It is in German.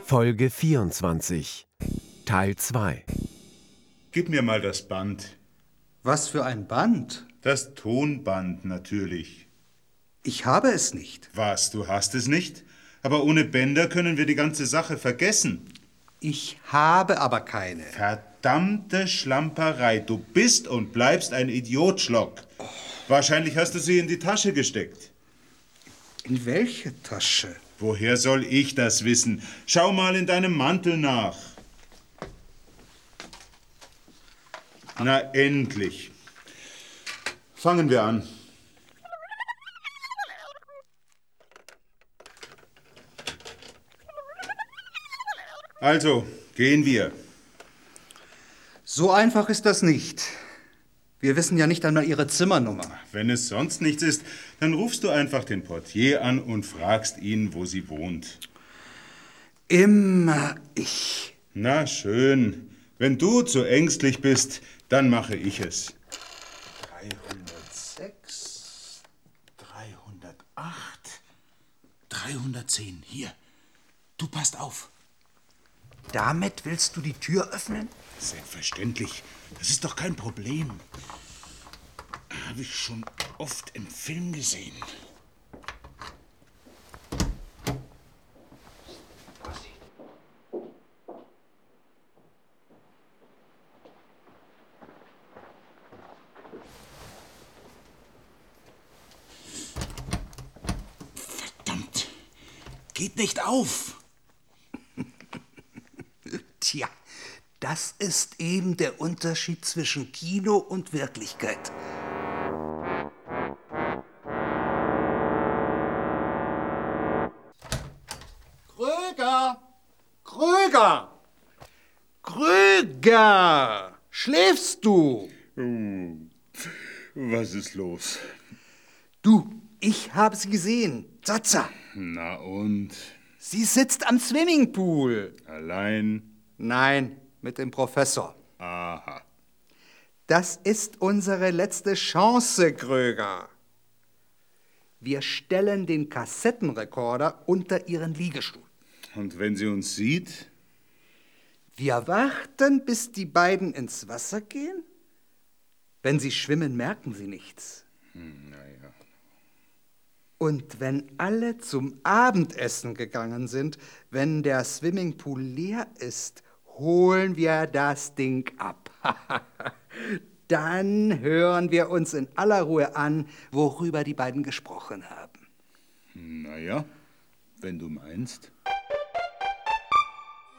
Folge 24, Teil 2. Gib mir mal das Band. Was für ein Band? Das Tonband natürlich. Ich habe es nicht. Was, du hast es nicht? Aber ohne Bänder können wir die ganze Sache vergessen. Ich habe aber keine. Verdammte Schlamperei. Du bist und bleibst ein Idiot, Schlock. Wahrscheinlich hast du sie in die Tasche gesteckt. In welche Tasche? Woher soll ich das wissen? Schau mal in deinem Mantel nach. Na, endlich. Fangen wir an. Also, gehen wir. So einfach ist das nicht. Wir wissen ja nicht einmal Ihre Zimmernummer. Wenn es sonst nichts ist, dann rufst du einfach den Portier an und fragst ihn, wo sie wohnt. Immer ich. Na schön. Wenn du zu ängstlich bist, dann mache ich es. 306, 308, 310. Hier, du passt auf. Damit willst du die Tür öffnen? Selbstverständlich. Das ist doch kein Problem. Habe ich schon oft im Film gesehen. Verdammt. Geht nicht auf. Tja, das ist eben der Unterschied zwischen Kino und Wirklichkeit. Kröger! Kröger! Kröger! Schläfst du? Was ist los? Du, ich habe sie gesehen. Satsa. Na und? Sie sitzt am Swimmingpool. Allein? Nein, mit dem Professor. Aha. Das ist unsere letzte Chance, Kröger. Wir stellen den Kassettenrekorder unter ihren Liegestuhl. Und wenn sie uns sieht? Wir warten, bis die beiden ins Wasser gehen. Wenn sie schwimmen, merken sie nichts. Naja. Und wenn alle zum Abendessen gegangen sind, wenn der Swimmingpool leer ist, holen wir das Ding ab. Dann hören wir uns in aller Ruhe an, worüber die beiden gesprochen haben. Naja, wenn du meinst.